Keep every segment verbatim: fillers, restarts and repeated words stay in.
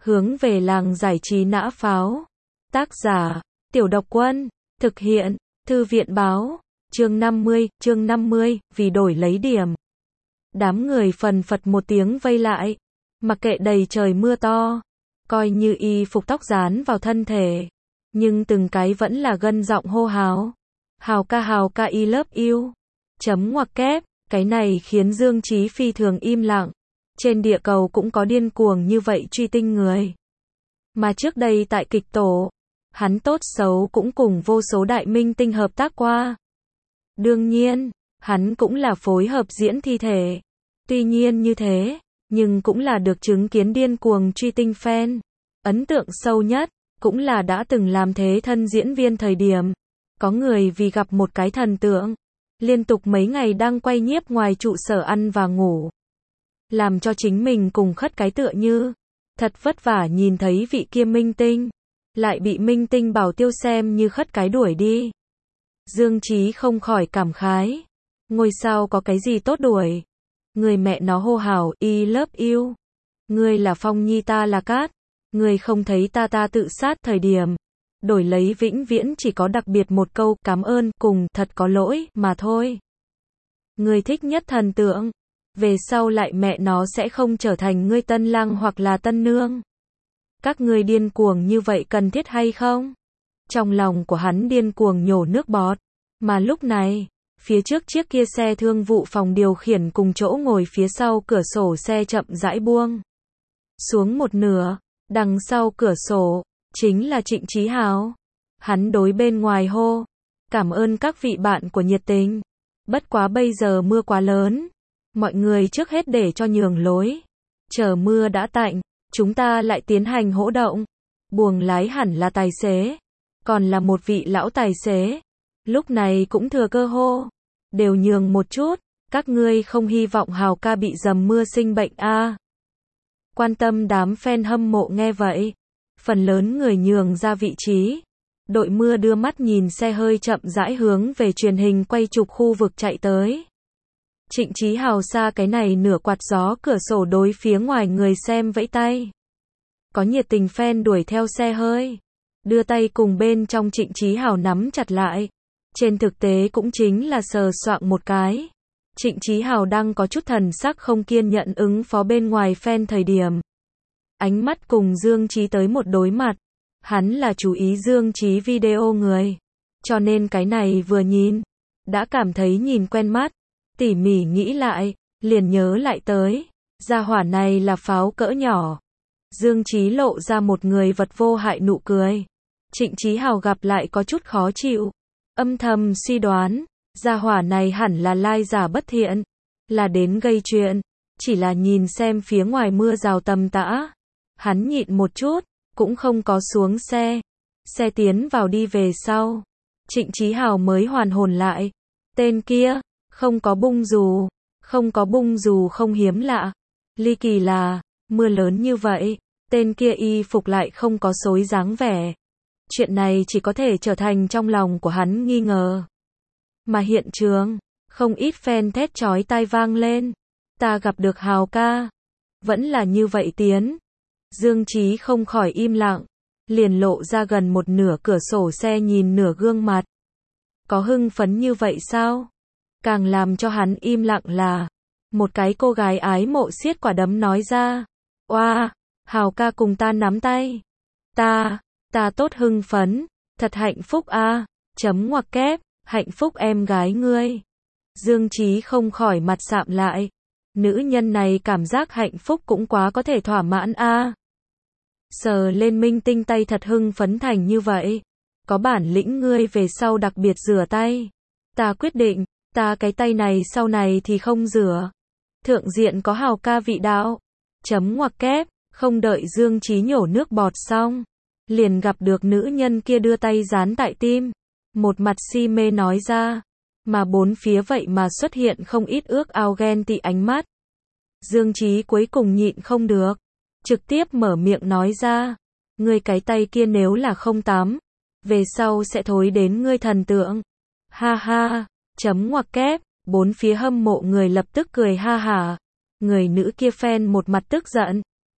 hướng về làng giải trí nã pháo. Tác giả, Tiểu Độc Quân, thực hiện, Thư viện báo, chương năm mươi, chương năm mươi, vì đổi lấy điểm. Đám người phần phật một tiếng vây lại, mặc kệ đầy trời mưa to, coi như y phục tóc dán vào thân thể, nhưng từng cái vẫn là gân giọng hô hào. Hào ca hào ca I love you. Chấm ngoặc kép, cái này khiến Dương Chí phi thường im lặng. Trên địa cầu cũng có điên cuồng như vậy truy tinh người. Mà trước đây tại kịch tổ, hắn tốt xấu cũng cùng vô số đại minh tinh hợp tác qua. Đương nhiên, hắn cũng là phối hợp diễn thi thể. Tuy nhiên như thế, nhưng cũng là được chứng kiến điên cuồng truy tinh fan. Ấn tượng sâu nhất, cũng là đã từng làm thế thân diễn viên thời điểm. Có người vì gặp một cái thần tượng, liên tục mấy ngày đang quay nhiếp ngoài trụ sở ăn và ngủ. Làm cho chính mình cùng khất cái tựa như. Thật vất vả nhìn thấy vị kia minh tinh, lại bị minh tinh bảo tiêu xem như khất cái đuổi đi. Dương Chí không khỏi cảm khái. Ngôi sao có cái gì tốt đuổi. Người mẹ nó hô hào I love you. Ngươi là Phong Nhi ta là Cát. Ngươi không thấy ta ta tự sát thời điểm. Đổi lấy vĩnh viễn chỉ có đặc biệt một câu cảm ơn cùng thật có lỗi mà thôi. Ngươi thích nhất thần tượng. Về sau lại mẹ nó sẽ không trở thành ngươi tân lang hoặc là tân nương. Các ngươi điên cuồng như vậy cần thiết hay không? Trong lòng của hắn điên cuồng nhổ nước bọt. Mà lúc này, phía trước chiếc kia xe thương vụ phòng điều khiển cùng chỗ ngồi phía sau cửa sổ xe chậm rãi buông xuống một nửa. Đằng sau cửa sổ, chính là Trịnh Chí Hào. Hắn đối bên ngoài hô. Cảm ơn các vị bạn của nhiệt tình. Bất quá bây giờ mưa quá lớn. Mọi người trước hết để cho nhường lối. Chờ mưa đã tạnh, chúng ta lại tiến hành hỗ động. Buồng lái hẳn là tài xế. Còn là một vị lão tài xế. Lúc này cũng thừa cơ hô. Đều nhường một chút. Các ngươi không hy vọng Hào ca bị dầm mưa sinh bệnh a à? Quan tâm đám fan hâm mộ nghe vậy. Phần lớn người nhường ra vị trí. Đội mưa đưa mắt nhìn xe hơi chậm rãi hướng về truyền hình quay chụp khu vực chạy tới. Trịnh Chí Hào xa cái này nửa quạt gió cửa sổ đối phía ngoài người xem vẫy tay. Có nhiệt tình fan đuổi theo xe hơi. Đưa tay cùng bên trong Trịnh Chí Hào nắm chặt lại. Trên thực tế cũng chính là sờ soạng một cái. Trịnh Chí Hào đang có chút thần sắc không kiên nhẫn ứng phó bên ngoài fan thời điểm. Ánh mắt cùng Dương Chí tới một đối mặt. Hắn là chú ý Dương Chí video người. Cho nên cái này vừa nhìn. Đã cảm thấy nhìn quen mắt. Tỉ mỉ nghĩ lại, liền nhớ lại tới. Gia hỏa này là pháo cỡ nhỏ. Dương Chí lộ ra một người vật vô hại nụ cười. Trịnh Chí Hào gặp lại có chút khó chịu. Âm thầm suy đoán. Gia hỏa này hẳn là lai giả bất thiện. Là đến gây chuyện. Chỉ là nhìn xem phía ngoài mưa rào tầm tã. Hắn nhịn một chút. Cũng không có xuống xe. Xe tiến vào đi về sau. Trịnh Chí Hào mới hoàn hồn lại. Tên kia. Không có bung dù. Không có bung dù không hiếm lạ. Ly kỳ là. Mưa lớn như vậy. Tên kia y phục lại không có xối dáng vẻ. Chuyện này chỉ có thể trở thành trong lòng của hắn nghi ngờ. Mà hiện trường. Không ít fan thét chói tai vang lên. Ta gặp được Hào ca. Vẫn là như vậy tiến. Dương Chí không khỏi im lặng. Liền lộ ra gần một nửa cửa sổ xe nhìn nửa gương mặt. Có hưng phấn như vậy sao? Càng làm cho hắn im lặng là. Một cái cô gái ái mộ siết quả đấm nói ra. Oa, wow, Hào ca cùng ta nắm tay. Ta, ta tốt hưng phấn. Thật hạnh phúc a à. Chấm ngoặc kép, hạnh phúc em gái ngươi. Dương Chí không khỏi mặt sạm lại. Nữ nhân này cảm giác hạnh phúc cũng quá có thể thỏa mãn a à. Sờ lên minh tinh tay thật hưng phấn thành như vậy. Có bản lĩnh ngươi về sau đặc biệt rửa tay. Ta quyết định, ta cái tay này sau này thì không rửa. Thượng diện có Hào ca vị đạo. Chấm ngoặc kép, không đợi Dương Chí nhổ nước bọt xong. Liền gặp được nữ nhân kia đưa tay dán tại tim. Một mặt si mê nói ra. Mà bốn phía vậy mà xuất hiện không ít ước ao ghen tị ánh mắt. Dương Chí cuối cùng nhịn không được. Trực tiếp mở miệng nói ra. Ngươi cái tay kia nếu là không tắm. Về sau sẽ thối đến ngươi thần tượng. Ha ha. Chấm ngoặc kép, bốn phía hâm mộ người lập tức cười ha hả. Người nữ kia fan một mặt tức giận.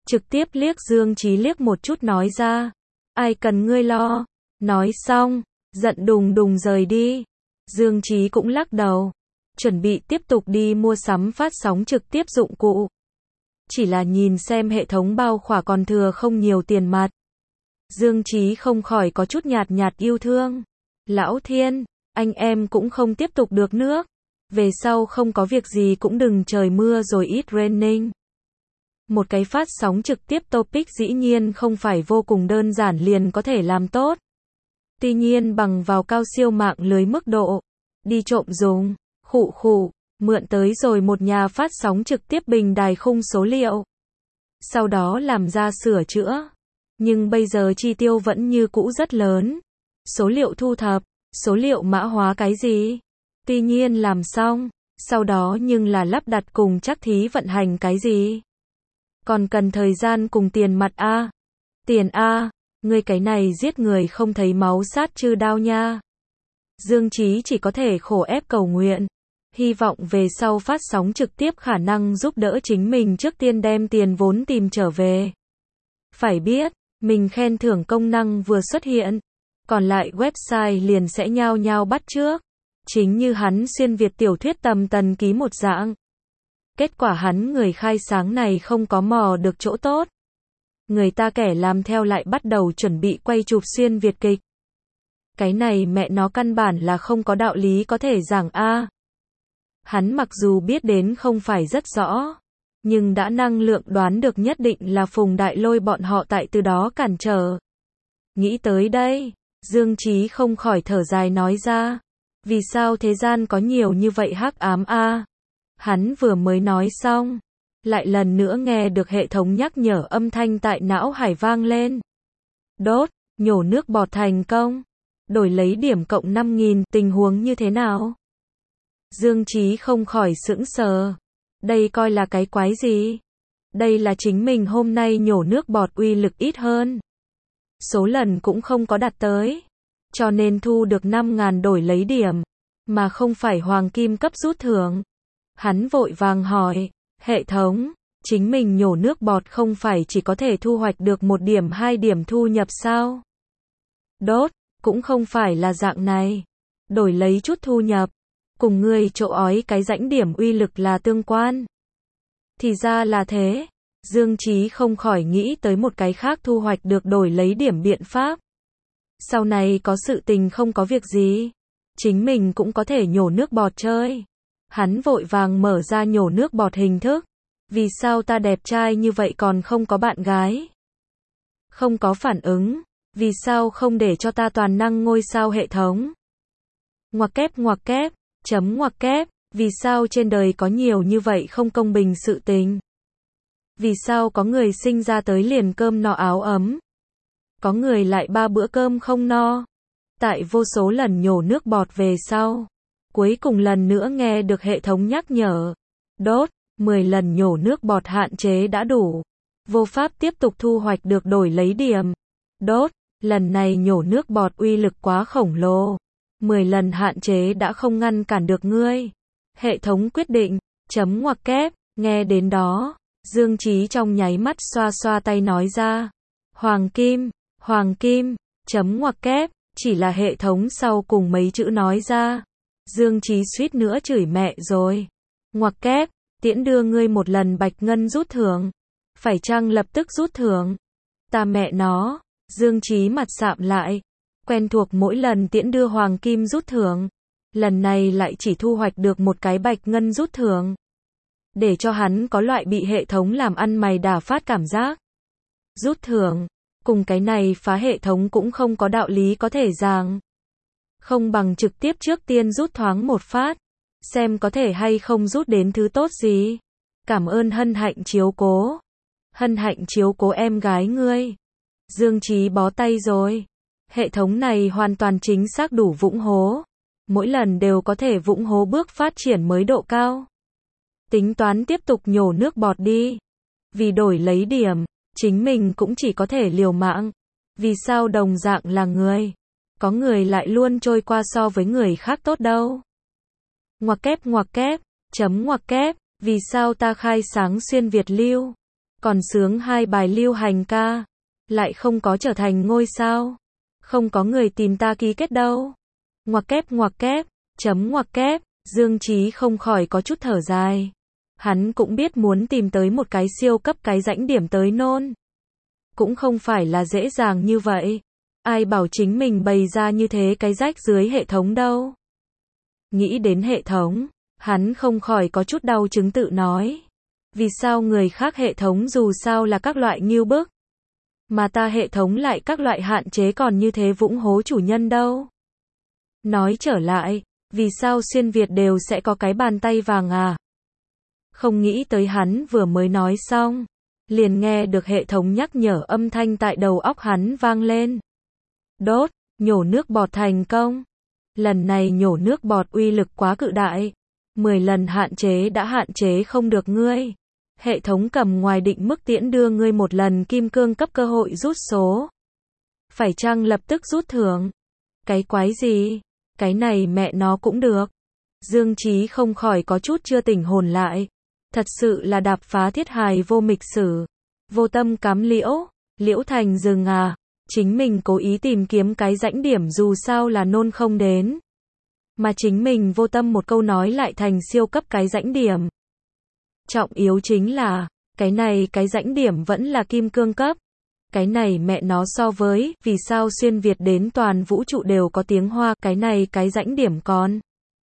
trực tiếp liếc Dương Chí liếc một chút nói ra. Ai cần ngươi lo. Nói xong, giận đùng đùng rời đi. Dương Chí cũng lắc đầu. Chuẩn bị tiếp tục đi mua sắm phát sóng trực tiếp dụng cụ. Chỉ là nhìn xem hệ thống bao khỏa còn thừa không nhiều tiền mặt. Dương Chí không khỏi có chút nhạt nhạt yêu thương. Lão Thiên, anh em cũng không tiếp tục được nước. Về sau không có việc gì cũng đừng trời mưa rồi ít raining. Một cái phát sóng trực tiếp topic dĩ nhiên không phải vô cùng đơn giản liền có thể làm tốt. Tuy nhiên bằng vào cao siêu mạng lưới mức độ, đi trộm dùng, khụ khụ, mượn tới rồi một nhà phát sóng trực tiếp bình đài khung số liệu. Sau đó làm ra sửa chữa. Nhưng bây giờ chi tiêu vẫn như cũ rất lớn. Số liệu thu thập, số liệu mã hóa cái gì? Tuy nhiên làm xong, sau đó nhưng là lắp đặt cùng chắc thí vận hành cái gì? Còn cần thời gian cùng tiền mặt a. Tiền a, ngươi cái này giết người không thấy máu sát chư đao nha. Dương Chí chỉ có thể khổ ép cầu nguyện, hy vọng về sau phát sóng trực tiếp khả năng giúp đỡ chính mình trước tiên đem tiền vốn tìm trở về. Phải biết, mình khen thưởng công năng vừa xuất hiện, còn lại website liền sẽ nhao nhao bắt chước. Chính như hắn xuyên Việt tiểu thuyết tầm tần ký một dạng. Kết quả hắn người khai sáng này không có mò được chỗ tốt. Người ta kẻ làm theo lại bắt đầu chuẩn bị quay chụp xuyên Việt kịch. Cái này mẹ nó căn bản là không có đạo lý có thể giảng a. Hắn mặc dù biết đến không phải rất rõ, nhưng đã năng lượng đoán được nhất định là Phùng Đại Lôi bọn họ tại từ đó cản trở. Nghĩ tới đây, Dương Chí không khỏi thở dài nói ra. Vì sao thế gian có nhiều như vậy hắc ám a? Hắn vừa mới nói xong, lại lần nữa nghe được hệ thống nhắc nhở âm thanh tại não hải vang lên. Đốt, nhổ nước bọt thành công. Đổi lấy điểm cộng năm nghìn, tình huống như thế nào? Dương Chí không khỏi sững sờ. Đây coi là cái quái gì? Đây là chính mình hôm nay nhổ nước bọt uy lực ít hơn. Số lần cũng không có đạt tới. Cho nên thu được năm nghìn đổi lấy điểm, mà không phải hoàng kim cấp rút thưởng. Hắn vội vàng hỏi, hệ thống, chính mình nhổ nước bọt không phải chỉ có thể thu hoạch được một điểm hai điểm thu nhập sao? Đốt, cũng không phải là dạng này. Đổi lấy chút thu nhập, cùng ngươi chỗ ói cái rãnh điểm uy lực là tương quan. Thì ra là thế, Dương Chí không khỏi nghĩ tới một cái khác thu hoạch được đổi lấy điểm biện pháp. Sau này có sự tình không có việc gì, chính mình cũng có thể nhổ nước bọt chơi. Hắn vội vàng mở ra nhổ nước bọt hình thức. Vì sao ta đẹp trai như vậy còn không có bạn gái? Không có phản ứng. Vì sao không để cho ta toàn năng ngôi sao hệ thống? Ngoặc kép ngoặc kép, chấm ngoặc kép, vì sao trên đời có nhiều như vậy không công bình sự tình? Vì sao có người sinh ra tới liền cơm no áo ấm? Có người lại ba bữa cơm không no? Tại vô số lần nhổ nước bọt về sau, cuối cùng lần nữa nghe được hệ thống nhắc nhở. Đốt, mười lần nhổ nước bọt hạn chế đã đủ. Vô pháp tiếp tục thu hoạch được đổi lấy điểm. Đốt, lần này nhổ nước bọt uy lực quá khổng lồ. mười lần hạn chế đã không ngăn cản được ngươi. Hệ thống quyết định, chấm ngoặc kép, nghe đến đó, Dương Chí trong nháy mắt xoa xoa tay nói ra. Hoàng kim, hoàng kim, chấm ngoặc kép, chỉ là hệ thống sau cùng mấy chữ nói ra. Dương Chí suýt nữa chửi mẹ rồi. Ngoặc kép, tiễn đưa ngươi một lần bạch ngân rút thưởng. Phải chăng lập tức rút thưởng? Ta mẹ nó, Dương Chí mặt sạm lại. Quen thuộc mỗi lần tiễn đưa hoàng kim rút thưởng. Lần này lại chỉ thu hoạch được một cái bạch ngân rút thưởng. Để cho hắn có loại bị hệ thống làm ăn mày đả phát cảm giác. Rút thưởng, cùng cái này phá hệ thống cũng không có đạo lý có thể giảng. Không bằng trực tiếp trước tiên rút thoáng một phát. Xem có thể hay không rút đến thứ tốt gì. Cảm ơn hân hạnh chiếu cố. Hân hạnh chiếu cố em gái ngươi. Dương Chí bó tay rồi. Hệ thống này hoàn toàn chính xác đủ vũng hố. Mỗi lần đều có thể vũng hố bước phát triển mới độ cao. Tính toán tiếp tục nhổ nước bọt đi. Vì đổi lấy điểm, chính mình cũng chỉ có thể liều mạng. Vì sao đồng dạng là người? Có người lại luôn trôi qua so với người khác tốt đâu. Ngoặc kép ngoặc kép, chấm ngoặc kép, vì sao ta khai sáng xuyên Việt lưu? còn sướng hai bài lưu hành ca, lại không có trở thành ngôi sao. Không có người tìm ta ký kết đâu. Ngoặc kép ngoặc kép, chấm ngoặc kép, Dương Chí không khỏi có chút thở dài. Hắn cũng biết muốn tìm tới một cái siêu cấp cái rãnh điểm tới nôn. Cũng không phải là dễ dàng như vậy. Ai bảo chính mình bày ra như thế cái rách dưới hệ thống đâu. Nghĩ đến hệ thống, hắn không khỏi có chút đau chứng tự nói. Vì sao người khác hệ thống dù sao là các loại nghiêu bức, mà ta hệ thống lại các loại hạn chế còn như thế vũng hố chủ nhân đâu. Nói trở lại, vì sao xuyên Việt đều sẽ có cái bàn tay vàng à? Không nghĩ tới hắn vừa mới nói xong, liền nghe được hệ thống nhắc nhở âm thanh tại đầu óc hắn vang lên. Đốt, nhổ nước bọt thành công. Lần này nhổ nước bọt uy lực quá cự đại. mười lần hạn chế đã hạn chế không được ngươi. Hệ thống cầm ngoài định mức tiễn đưa ngươi một lần kim cương cấp cơ hội rút số. Phải chăng lập tức rút thưởng? Cái quái gì? Cái này mẹ nó cũng được. Dương Chí không khỏi có chút chưa tỉnh hồn lại. Thật sự là đạp phá thiết hài vô mịch sử. Vô tâm cắm liễu, liễu thành rừng à. Chính mình cố ý tìm kiếm cái rãnh điểm dù sao là nôn không đến. Mà chính mình vô tâm một câu nói lại thành siêu cấp cái rãnh điểm. Trọng yếu chính là, cái này cái rãnh điểm vẫn là kim cương cấp. Cái này mẹ nó so với, vì sao xuyên Việt đến toàn vũ trụ đều có tiếng Hoa, cái này cái rãnh điểm còn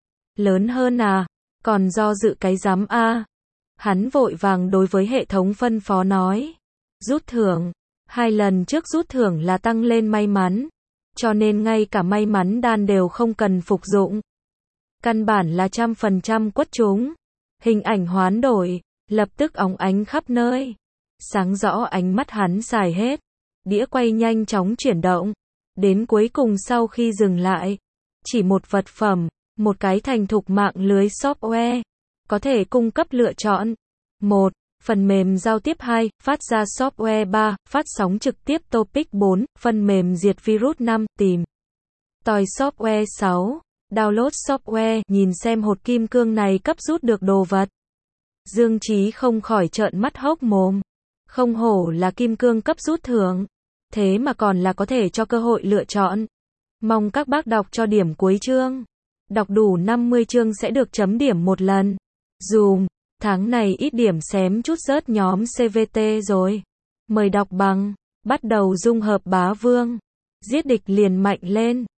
lớn hơn à, còn do dự cái rắm a. Hắn vội vàng đối với hệ thống phân phó nói. Rút thưởng, hai lần trước rút thưởng là tăng lên may mắn, cho nên ngay cả may mắn đan đều không cần phục dụng. Căn bản là trăm phần trăm quất trúng. Hình ảnh hoán đổi, lập tức óng ánh khắp nơi. Sáng rõ ánh mắt hắn xài hết. Đĩa quay nhanh chóng chuyển động. Đến cuối cùng sau khi dừng lại, chỉ một vật phẩm, một cái thành thục mạng lưới software, có thể cung cấp lựa chọn. một. Phần mềm giao tiếp hai, phát ra software ba, phát sóng trực tiếp topic bốn, phần mềm diệt virus năm, tìm tòi software sáu, download software, nhìn xem hột kim cương này cấp rút được đồ vật. Dương Chí không khỏi trợn mắt hốc mồm. Không hổ là kim cương cấp rút thưởng, thế mà còn là có thể cho cơ hội lựa chọn. Mong các bác đọc cho điểm cuối chương. Đọc đủ năm mươi chương sẽ được chấm điểm một lần. Dùm, tháng này ít điểm xém chút rớt nhóm xê vê tê rồi. Mời đọc bằng, bắt đầu dung hợp bá vương. Giết địch liền mạnh lên.